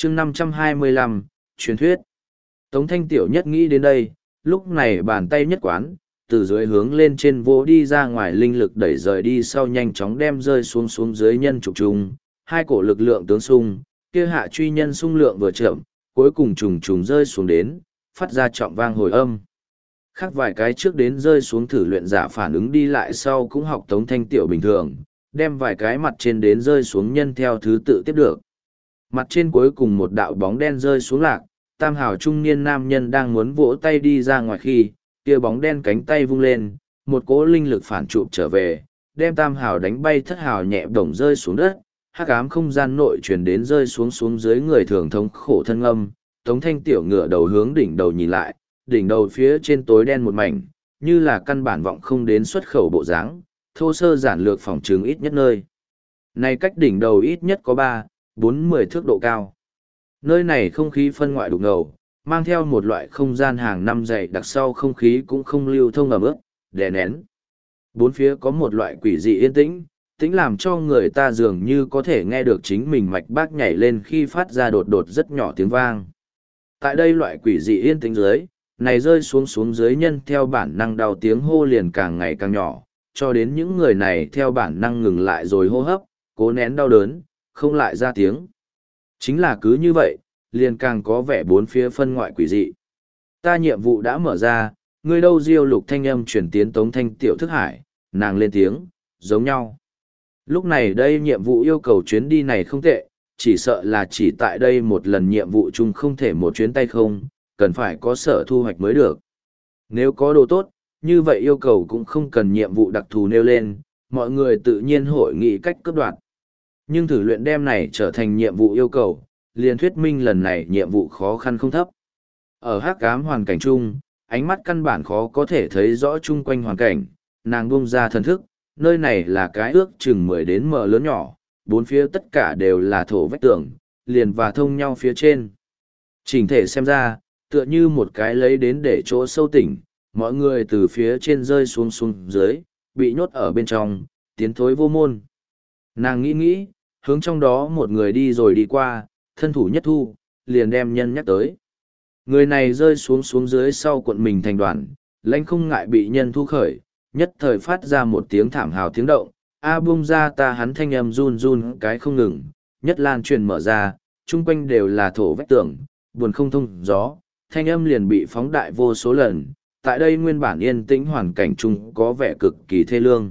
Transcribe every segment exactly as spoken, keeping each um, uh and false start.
chương năm trăm hai mươi lăm, truyền thuyết. Tống Thanh Tiểu nhất nghĩ đến đây, lúc này bàn tay nhất quán, từ dưới hướng lên trên vỗ đi ra ngoài linh lực đẩy rời đi sau nhanh chóng đem rơi xuống xuống dưới nhân trục trùng, hai cổ lực lượng tướng xung, kia hạ truy nhân xung lượng vừa chậm, cuối cùng trùng trùng rơi xuống đến, phát ra trọng vang hồi âm. Khác vài cái trước đến rơi xuống thử luyện giả phản ứng đi lại sau cũng học Tống Thanh Tiểu bình thường, đem vài cái mặt trên đến rơi xuống nhân theo thứ tự tiếp được. Mặt trên cuối cùng một đạo bóng đen rơi xuống lạc, tam hào trung niên nam nhân đang muốn vỗ tay đi ra ngoài khi, kia bóng đen cánh tay vung lên, một cỗ linh lực phản trụ trở về, đem tam hào đánh bay thất hào nhẹ bổng rơi xuống đất, hắc ám không gian nội chuyển đến rơi xuống xuống dưới người thường thống khổ thân âm, Tống Thanh Tiểu ngựa đầu hướng đỉnh đầu nhìn lại, đỉnh đầu phía trên tối đen một mảnh, như là căn bản vọng không đến xuất khẩu bộ dáng, thô sơ giản lược phòng trường ít nhất nơi. Này cách đỉnh đầu ít nhất có ba, bốn mươi thước độ cao. Nơi này không khí phân ngoại đục ngầu, mang theo một loại không gian hàng năm dày đặc sau không khí cũng không lưu thông ẩm ướt, đè nén. Bốn phía có một loại quỷ dị yên tĩnh, tĩnh làm cho người ta dường như có thể nghe được chính mình mạch bác nhảy lên khi phát ra đột đột rất nhỏ tiếng vang. Tại đây loại quỷ dị yên tĩnh dưới, này rơi xuống xuống dưới nhân theo bản năng đau tiếng hô liền càng ngày càng nhỏ, cho đến những người này theo bản năng ngừng lại rồi hô hấp, cố nén đau đớn, không lại ra tiếng. Chính là cứ như vậy, liền càng có vẻ bốn phía phân ngoại quỷ dị. Ta nhiệm vụ đã mở ra, ngươi đâu Diêu Lục thanh âm chuyển tiến Tống Thanh Tiểu thức hải, nàng lên tiếng, giống nhau. Lúc này đây nhiệm vụ yêu cầu chuyến đi này không tệ, chỉ sợ là chỉ tại đây một lần nhiệm vụ chung không thể một chuyến tay không, cần phải có sở thu hoạch mới được. Nếu có đồ tốt, như vậy yêu cầu cũng không cần nhiệm vụ đặc thù nêu lên, mọi người tự nhiên hội nghị cách cướp đoạt. Nhưng thử luyện đem này trở thành nhiệm vụ yêu cầu, liền thuyết minh lần này nhiệm vụ khó khăn không thấp. Ở hắc ám hoàn cảnh chung, ánh mắt căn bản khó có thể thấy rõ chung quanh hoàn cảnh, nàng buông ra thần thức, nơi này là cái ước chừng mười đến mở lớn nhỏ, bốn phía tất cả đều là thổ vách tường, liền và thông nhau phía trên. Chỉnh thể xem ra, tựa như một cái lấy đến để chỗ sâu tỉnh, mọi người từ phía trên rơi xuống xuống dưới, bị nhốt ở bên trong, tiến thối vô môn. Nàng nghĩ nghĩ, hướng trong đó một người đi rồi đi qua, thân thủ nhất thu, liền đem nhân nhắc tới. Người này rơi xuống xuống dưới sau cuộn mình thành đoàn, lãnh không ngại bị nhân thu khởi, nhất thời phát ra một tiếng thảm hào tiếng động, a bung ra ta hắn thanh âm run run cái không ngừng, nhất lan truyền mở ra, chung quanh đều là thổ vách tường, buồn không thông gió, thanh âm liền bị phóng đại vô số lần, tại đây nguyên bản yên tĩnh hoàn cảnh chung có vẻ cực kỳ thê lương.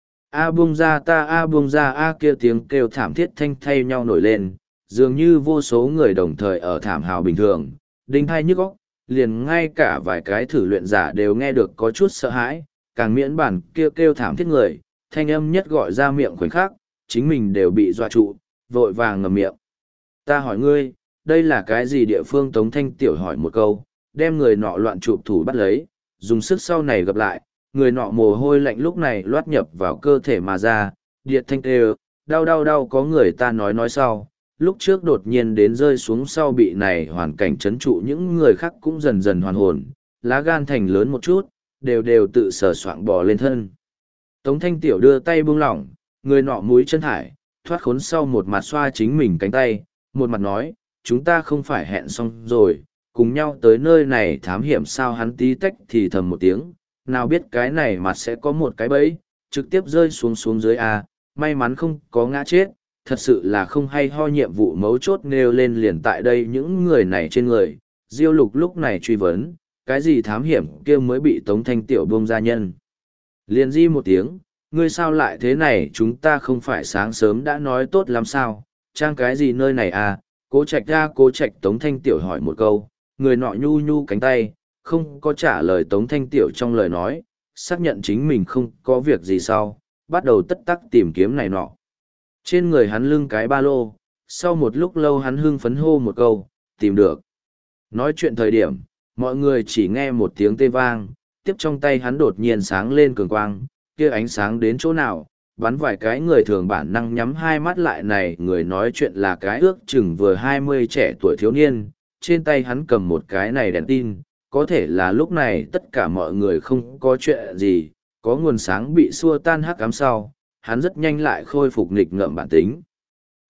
A buông ra ta a buông ra a kia tiếng kêu thảm thiết thanh thay nhau nổi lên, dường như vô số người đồng thời ở thảm hào bình thường, đinh hai nhức óc, liền ngay cả vài cái thử luyện giả đều nghe được có chút sợ hãi, càng miễn bản kêu kêu thảm thiết người, thanh âm nhất gọi ra miệng khoảnh khắc, chính mình đều bị dọa trụ, vội vàng ngậm miệng. Ta hỏi ngươi, đây là cái gì địa phương? Tống Thanh Tiểu hỏi một câu, đem người nọ loạn chụp thủ bắt lấy, dùng sức sau này gặp lại, người nọ mồ hôi lạnh lúc này loát nhập vào cơ thể mà ra, điệt thanh kêu, đau đau đau có người ta nói nói sau, lúc trước đột nhiên đến rơi xuống sau bị này hoàn cảnh chấn trụ những người khác cũng dần dần hoàn hồn, lá gan thành lớn một chút, đều đều tự sờ soạng bò lên thân. Tống Thanh Tiểu đưa tay buông lỏng, người nọ mũi chân thải, thoát khốn sau một mặt xoa chính mình cánh tay, một mặt nói, chúng ta không phải hẹn xong rồi, cùng nhau tới nơi này thám hiểm sao? Hắn tí tách thì thầm một tiếng, nào biết cái này mặt sẽ có một cái bẫy, trực tiếp rơi xuống xuống dưới A, may mắn không có ngã chết, thật sự là không hay ho. Nhiệm vụ mấu chốt nêu lên liền tại đây những người này trên người, Diêu Lục lúc này truy vấn, cái gì thám hiểm kia mới bị Tống Thanh Tiểu buông ra nhân. Liền di một tiếng, ngươi sao lại thế này, chúng ta không phải sáng sớm đã nói tốt lắm sao, trang cái gì nơi này à? Cố Trạch ra Cố Trạch. Tống Thanh Tiểu hỏi một câu, người nọ nhu nhu cánh tay, không có trả lời Tống Thanh Tiểu trong lời nói, xác nhận chính mình không có việc gì sau, bắt đầu tất tắc tìm kiếm này nọ. Trên người hắn lưng cái ba lô, sau một lúc lâu hắn hưng phấn hô một câu, tìm được. Nói chuyện thời điểm, mọi người chỉ nghe một tiếng tê vang, tiếp trong tay hắn đột nhiên sáng lên cường quang, kia ánh sáng đến chỗ nào, bắn vài cái người thường bản năng nhắm hai mắt lại. Này người nói chuyện là cái ước chừng vừa hai mươi trẻ tuổi thiếu niên, trên tay hắn cầm một cái này đèn tin, có thể là lúc này tất cả mọi người không có chuyện gì, có nguồn sáng bị xua tan hắc ám sau, hắn rất nhanh lại khôi phục nghịch ngợm bản tính.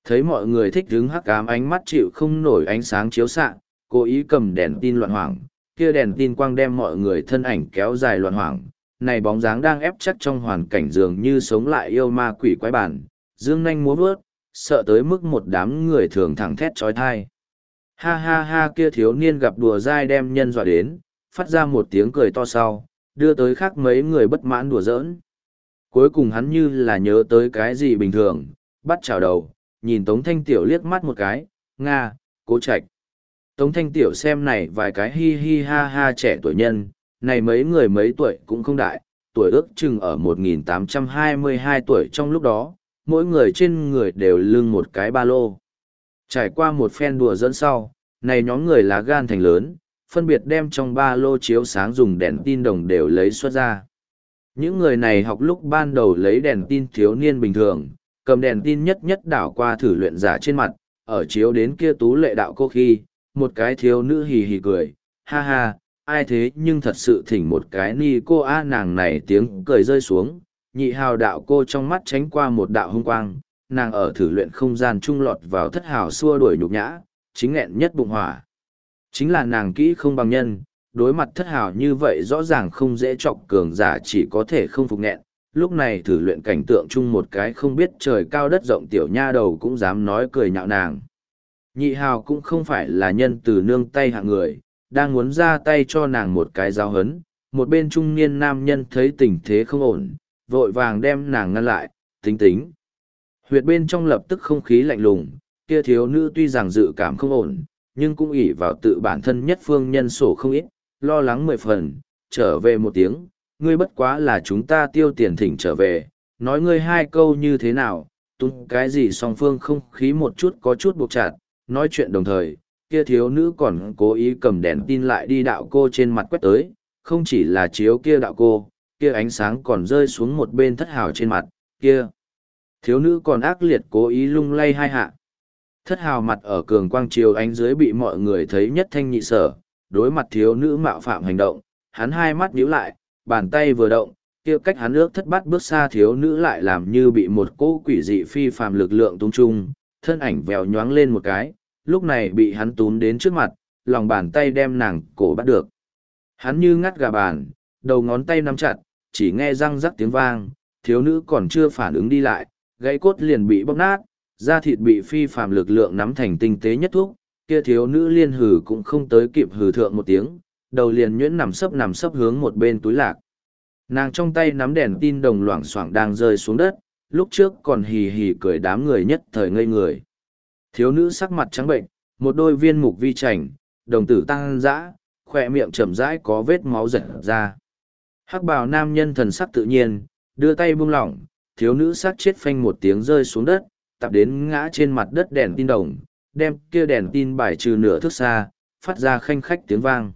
Thấy mọi người thích đứng hắc ám, ánh mắt chịu không nổi ánh sáng chiếu xạ, cố ý cầm đèn tin loạn hoảng, kia đèn tin quang đem mọi người thân ảnh kéo dài loạn hoảng. Này bóng dáng đang ép chắc trong hoàn cảnh dường như sống lại yêu ma quỷ quái bản, dương nanh múa vớt, sợ tới mức một đám người thường thẳng thét trói thai. Ha ha ha, kia thiếu niên gặp đùa dai đem nhân dọa đến, phát ra một tiếng cười to sau, đưa tới khác mấy người bất mãn đùa giỡn. Cuối cùng hắn như là nhớ tới cái gì bình thường, bắt chào đầu, nhìn Tống Thanh Tiểu liếc mắt một cái, Nga, Cố Trạch. Tống Thanh Tiểu xem này vài cái hi hi ha ha trẻ tuổi nhân, này mấy người mấy tuổi cũng không đại, tuổi ước chừng ở một nghìn tám trăm hai mươi hai tuổi trong lúc đó, mỗi người trên người đều lưng một cái ba lô. Trải qua một phen đùa dẫn sau, này nhóm người lá gan thành lớn, phân biệt đem trong ba lô chiếu sáng dùng đèn tin đồng đều lấy xuất ra. Những người này học lúc ban đầu lấy đèn tin thiếu niên bình thường, cầm đèn tin nhất nhất đảo qua thử luyện giả trên mặt, ở chiếu đến kia tú lệ đạo cô khi, một cái thiếu nữ hì hì cười, ha ha, ai thế nhưng thật sự thỉnh một cái ni cô a nàng này tiếng cười rơi xuống, nhị hào đạo cô trong mắt tránh qua một đạo hung quang, nàng ở thử luyện không gian trung lọt vào thất hào xua đuổi nhục nhã, chính nghẹn nhất bụng hỏa. Chính là nàng kỹ không bằng nhân, đối mặt thất hào như vậy rõ ràng không dễ chọc cường giả chỉ có thể không phục nghẹn. Lúc này thử luyện cảnh tượng chung một cái không biết trời cao đất rộng tiểu nha đầu cũng dám nói cười nhạo nàng. Nhị hào cũng không phải là nhân từ nương tay hạng người, đang muốn ra tay cho nàng một cái giáo hấn, một bên trung niên nam nhân thấy tình thế không ổn, vội vàng đem nàng ngăn lại, tính tính. Huyệt bên trong lập tức không khí lạnh lùng, kia thiếu nữ tuy rằng dự cảm không ổn, nhưng cũng ỷ vào tự bản thân nhất phương nhân sổ không ít, lo lắng mười phần, trở về một tiếng, ngươi bất quá là chúng ta tiêu tiền thỉnh trở về, nói ngươi hai câu như thế nào, tung cái gì song phương không khí một chút có chút buộc chặt, nói chuyện đồng thời, kia thiếu nữ còn cố ý cầm đèn tin lại đi đạo cô trên mặt quét tới, không chỉ là chiếu kia đạo cô, kia ánh sáng còn rơi xuống một bên thất hào trên mặt, kia. Thiếu nữ còn ác liệt cố ý lung lay hai hạ. Thất hào mặt ở cường quang chiếu ánh dưới bị mọi người thấy nhất thanh nhị sở, đối mặt thiếu nữ mạo phạm hành động, hắn hai mắt nhíu lại, bàn tay vừa động, kia cách hắn ước thất bát bước xa thiếu nữ lại làm như bị một cỗ quỷ dị phi phàm lực lượng tung chung, thân ảnh vèo nhoáng lên một cái, lúc này bị hắn túm đến trước mặt, lòng bàn tay đem nàng cổ bắt được. Hắn như ngắt gà bàn, đầu ngón tay nắm chặt, chỉ nghe răng rắc tiếng vang, thiếu nữ còn chưa phản ứng đi lại, gãy cốt liền bị bóc nát, da thịt bị phi phàm lực lượng nắm thành tinh tế nhất thuốc, kia thiếu nữ liên hừ cũng không tới kịp hừ thượng một tiếng, đầu liền nhuyễn nằm sấp nằm sấp hướng một bên túi lạc. Nàng trong tay nắm đèn tin đồng loảng xoảng đang rơi xuống đất, lúc trước còn hì hì cười đám người nhất thời ngây người. Thiếu nữ sắc mặt trắng bệnh, một đôi viên mục vi chảnh, đồng tử tăng dã, khỏe miệng chậm rãi có vết máu rật ra. Hắc bào nam nhân thần sắc tự nhiên, đưa tay buông lỏng, thiếu nữ sát chết phanh một tiếng rơi xuống đất, tập đến ngã trên mặt đất đèn tin đồng, đem kia đèn tin bài trừ nửa thước xa, phát ra khanh khách tiếng vang.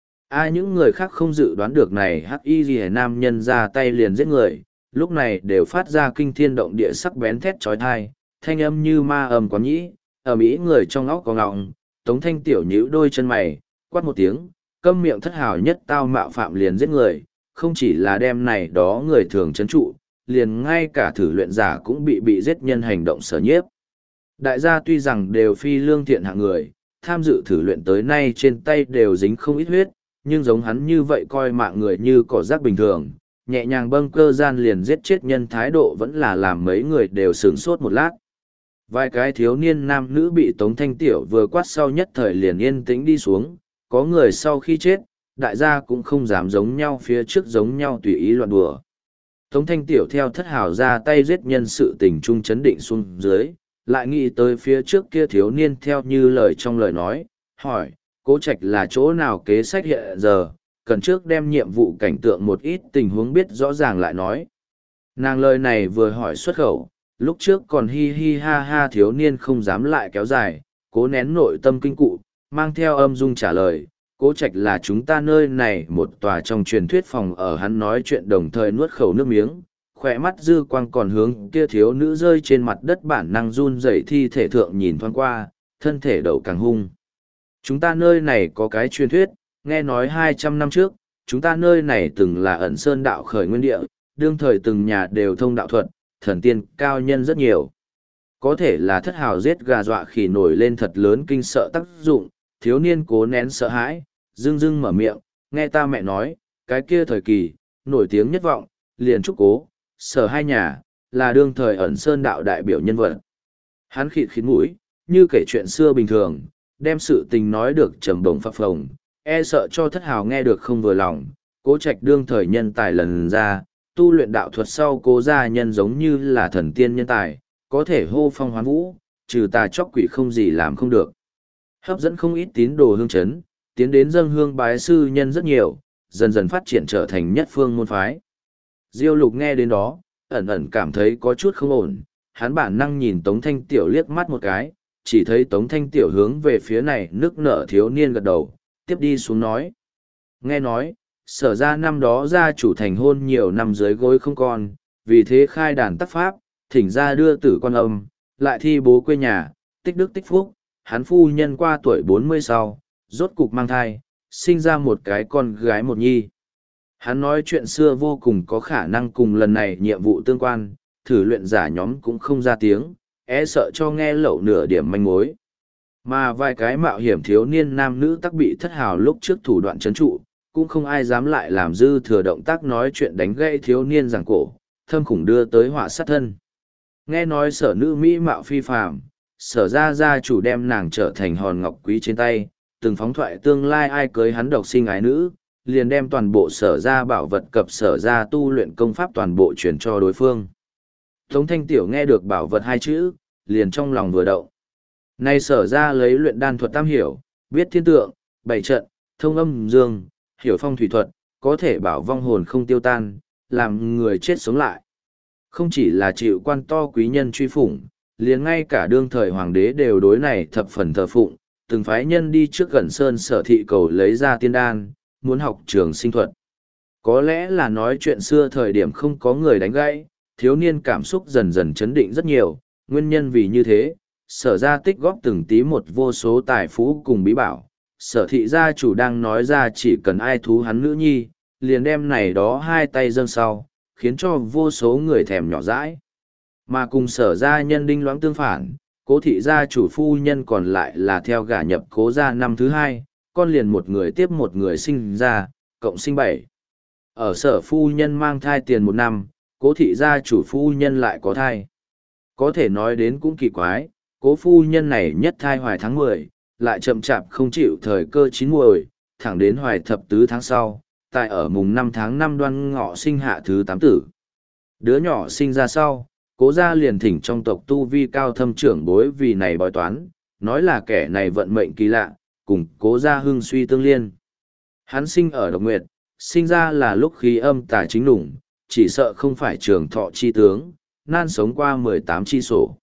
Ai những người khác không dự đoán được này hắc y ghi nam nhân ra tay liền giết người, lúc này đều phát ra kinh thiên động địa sắc bén thét trói thai, thanh âm như ma ầm quán nhĩ, ở mỹ người trong óc có ngọng, Tống Thanh Tiểu nhíu đôi chân mày, quát một tiếng, câm miệng thất hào nhất tao mạo phạm liền giết người, không chỉ là đem này đó người thường chấn trụ, liền ngay cả thử luyện giả cũng bị bị giết nhân hành động sở nhiếp. Đại gia tuy rằng đều phi lương thiện hạng người, tham dự thử luyện tới nay trên tay đều dính không ít huyết, nhưng giống hắn như vậy coi mạng người như cỏ rác bình thường, nhẹ nhàng bâng cơ gian liền giết chết nhân thái độ vẫn là làm mấy người đều sửng sốt một lát. Vài cái thiếu niên nam nữ bị Tống Thanh Tiểu vừa quát sau nhất thời liền yên tĩnh đi xuống, có người sau khi chết, đại gia cũng không dám giống nhau phía trước giống nhau tùy ý loạn đùa. Tống Thanh Tiểu theo thất hào ra tay giết nhân sự tình trung chấn định xuống dưới, lại nghĩ tới phía trước kia thiếu niên theo như lời trong lời nói, hỏi, Cố Trạch là chỗ nào kế sách hiện giờ, cần trước đem nhiệm vụ cảnh tượng một ít tình huống biết rõ ràng lại nói. Nàng lời này vừa hỏi xuất khẩu, lúc trước còn hi hi ha ha thiếu niên không dám lại kéo dài, cố nén nội tâm kinh cụ, mang theo âm dung trả lời, Cố Trạch là chúng ta nơi này một tòa trong truyền thuyết phòng ở. Hắn nói chuyện đồng thời nuốt khẩu nước miếng, khỏe mắt dư quang còn hướng kia thiếu nữ rơi trên mặt đất bản năng run rẩy thi thể thượng nhìn thoáng qua, thân thể đầu càng hung. Chúng ta nơi này có cái truyền thuyết, nghe nói hai trăm năm trước, chúng ta nơi này từng là ẩn sơn đạo khởi nguyên địa, đương thời từng nhà đều thông đạo thuật, thần tiên cao nhân rất nhiều. Có thể là thất hào giết gà dọa khỉ nổi lên thật lớn kinh sợ tác dụng, thiếu niên cố nén sợ hãi, dưng dưng mở miệng, nghe ta mẹ nói, cái kia thời kỳ, nổi tiếng nhất vọng, liền trúc cố, sở hai nhà, là đương thời ẩn sơn đạo đại biểu nhân vật. Hắn khịt khịt mũi, như kể chuyện xưa bình thường, đem sự tình nói được trầm bổng phập phồng, e sợ cho thất hào nghe được không vừa lòng, cố trạch đương thời nhân tài lần ra, tu luyện đạo thuật sau cố gia nhân giống như là thần tiên nhân tài, có thể hô phong hoán vũ, trừ tà chóc quỷ không gì làm không được. Hấp dẫn không ít tín đồ hương chấn, tiến đến dâng hương bái sư nhân rất nhiều, dần dần phát triển trở thành nhất phương môn phái. Diêu Lục nghe đến đó, ẩn ẩn cảm thấy có chút không ổn, hắn bản năng nhìn Tống Thanh Tiểu liếc mắt một cái, chỉ thấy Tống Thanh Tiểu hướng về phía này nước nở thiếu niên gật đầu, tiếp đi xuống nói. Nghe nói, sở ra năm đó gia chủ thành hôn nhiều năm dưới gối không con, vì thế khai đàn tác pháp, thỉnh ra đưa tử quan âm, lại thi bố quê nhà, tích đức tích phúc, hắn phu nhân qua tuổi bốn mươi sau, rốt cục mang thai, sinh ra một cái con gái một nhi. Hắn nói chuyện xưa vô cùng có khả năng cùng lần này nhiệm vụ tương quan, thử luyện giả nhóm cũng không ra tiếng, e sợ cho nghe lậu nửa điểm manh mối. Mà vài cái mạo hiểm thiếu niên nam nữ tắc bị thất hào lúc trước thủ đoạn trấn trụ, cũng không ai dám lại làm dư thừa động tác nói chuyện đánh gãy thiếu niên giảng cổ, thâm khủng đưa tới họa sát thân. Nghe nói sở nữ Mỹ mạo phi phàm, sở ra gia chủ đem nàng trở thành hòn ngọc quý trên tay, từng phóng thoại tương lai ai cưới hắn độc sinh ái nữ, liền đem toàn bộ sở ra bảo vật cập sở ra tu luyện công pháp toàn bộ truyền cho đối phương. Tống Thanh Tiểu nghe được bảo vật hai chữ, liền trong lòng vừa động. Nay sở ra lấy luyện đan thuật tam hiểu, biết thiên tượng, bảy trận, thông âm dương, hiểu phong thủy thuật, có thể bảo vong hồn không tiêu tan, làm người chết sống lại. Không chỉ là chịu quan to quý nhân truy phủng, liền ngay cả đương thời hoàng đế đều đối này thập phần thờ phụng, từng phái nhân đi trước gần sơn sở thị cầu lấy ra tiên đan, muốn học trường sinh thuật. Có lẽ là nói chuyện xưa thời điểm không có người đánh gãy, thiếu niên cảm xúc dần dần chấn định rất nhiều, nguyên nhân vì như thế, sở ra tích góp từng tí một vô số tài phú cùng bí bảo, sở thị gia chủ đang nói ra chỉ cần ai thú hắn nữ nhi, liền đem này đó hai tay dâng sau, khiến cho vô số người thèm nhỏ dãi. Mà cùng sở gia nhân đinh loãng tương phản, cố thị gia chủ phu nhân còn lại là theo gả nhập cố gia năm thứ hai, con liền một người tiếp một người sinh ra, cộng sinh bảy. Ở sở phu nhân mang thai tiền một năm, cố thị gia chủ phu nhân lại có thai. Có thể nói đến cũng kỳ quái, cố phu nhân này nhất thai hoài tháng mười, lại chậm chạp không chịu thời cơ chín muồi, thẳng đến hoài thập tứ tháng sau, tại ở mùng năm tháng năm đoan ngọ sinh hạ thứ tám tử. Đứa nhỏ sinh ra sau, cố gia liền thỉnh trong tộc tu vi cao thâm trưởng bối vì này bói toán, nói là kẻ này vận mệnh kỳ lạ, cùng cố gia hưng suy tương liên. Hắn sinh ở độc nguyệt, sinh ra là lúc khí âm tà chính đủng, chỉ sợ không phải trường thọ chi tướng, nan sống qua mười tám chi sổ.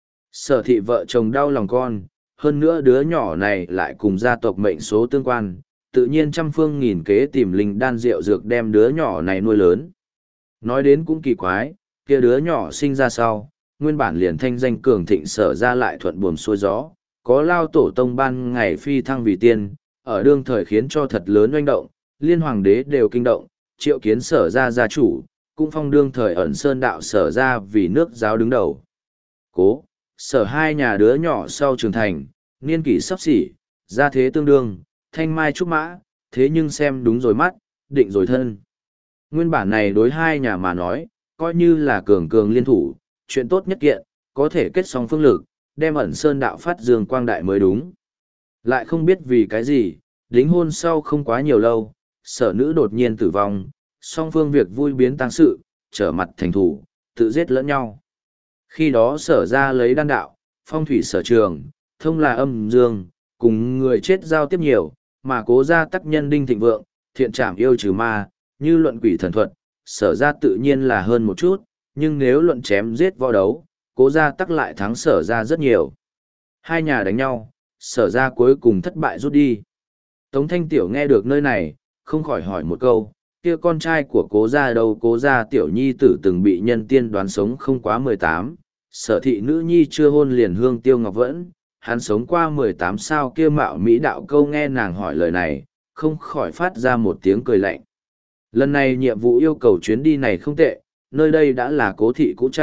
Sở thị vợ chồng đau lòng con, hơn nữa đứa nhỏ này lại cùng gia tộc mệnh số tương quan, tự nhiên trăm phương nghìn kế tìm linh đan rượu dược đem đứa nhỏ này nuôi lớn. Nói đến cũng kỳ quái, kia đứa nhỏ sinh ra sau, nguyên bản liền thanh danh cường thịnh sở ra lại thuận buồm xuôi gió, có lao tổ tông ban ngày phi thăng vì tiên, ở đương thời khiến cho thật lớn oanh động, liên hoàng đế đều kinh động, triệu kiến sở ra gia chủ, cũng phong đương thời ẩn sơn đạo sở ra vì nước giáo đứng đầu. Cố, sở hai nhà đứa nhỏ sau trưởng thành, niên kỷ sắp xỉ, gia thế tương đương, thanh mai trúc mã, thế nhưng xem đúng rồi mắt, định rồi thân. Nguyên bản này đối hai nhà mà nói, coi như là cường cường liên thủ, chuyện tốt nhất kiện, có thể kết song phương lực, đem ẩn sơn đạo phát dương quang đại mới đúng. Lại không biết vì cái gì, đính hôn sau không quá nhiều lâu, sở nữ đột nhiên tử vong, song phương việc vui biến tăng sự, trở mặt thành thủ, tự giết lẫn nhau. Khi đó sở ra lấy đan đạo, phong thủy sở trường, thông là âm dương, cùng người chết giao tiếp nhiều, mà cố gia tắc nhân đinh thịnh vượng, thiện trảm yêu trừ ma, như luận quỷ thần thuật, sở ra tự nhiên là hơn một chút, nhưng nếu luận chém giết võ đấu, cố gia tắc lại thắng sở ra rất nhiều. Hai nhà đánh nhau, sở ra cuối cùng thất bại rút đi. Tống Thanh Tiểu nghe được nơi này, không khỏi hỏi một câu, kia con trai của cố gia đâu? Cố gia tiểu nhi tử từng bị nhân tiên đoán sống không quá mười tám, sở thị nữ nhi chưa hôn liền hương tiêu ngọc vẫn, hắn sống qua mười tám sao? Kia mạo mỹ đạo câu nghe nàng hỏi lời này, không khỏi phát ra một tiếng cười lạnh. Lần này nhiệm vụ yêu cầu chuyến đi này không tệ, nơi đây đã là cố thị cũ trạch,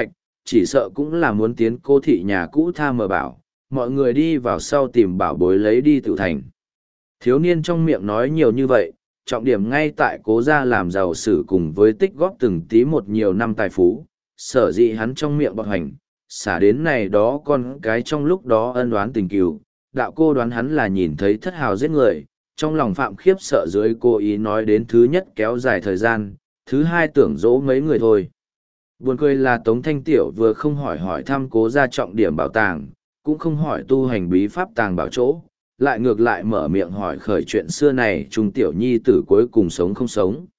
chỉ sợ cũng là muốn tiến cô thị nhà cũ tha mờ bảo, mọi người đi vào sau tìm bảo bối lấy đi tự thành. Thiếu niên trong miệng nói nhiều như vậy, trọng điểm ngay tại cố gia làm giàu sử cùng với tích góp từng tí một nhiều năm tài phú, sở dĩ hắn trong miệng bọc hành, xả đến này đó con cái trong lúc đó ân oán tình cừu, đạo cô đoán hắn là nhìn thấy thất hào giết người, trong lòng phạm khiếp sợ dưới cố ý nói đến thứ nhất kéo dài thời gian, thứ hai tưởng dỗ mấy người thôi. Buồn cười là Tống Thanh Tiểu vừa không hỏi hỏi thăm cố gia trọng điểm bảo tàng, cũng không hỏi tu hành bí pháp tàng bảo chỗ, lại ngược lại mở miệng hỏi khởi chuyện xưa này Trung Tiểu Nhi tử cuối cùng sống không sống.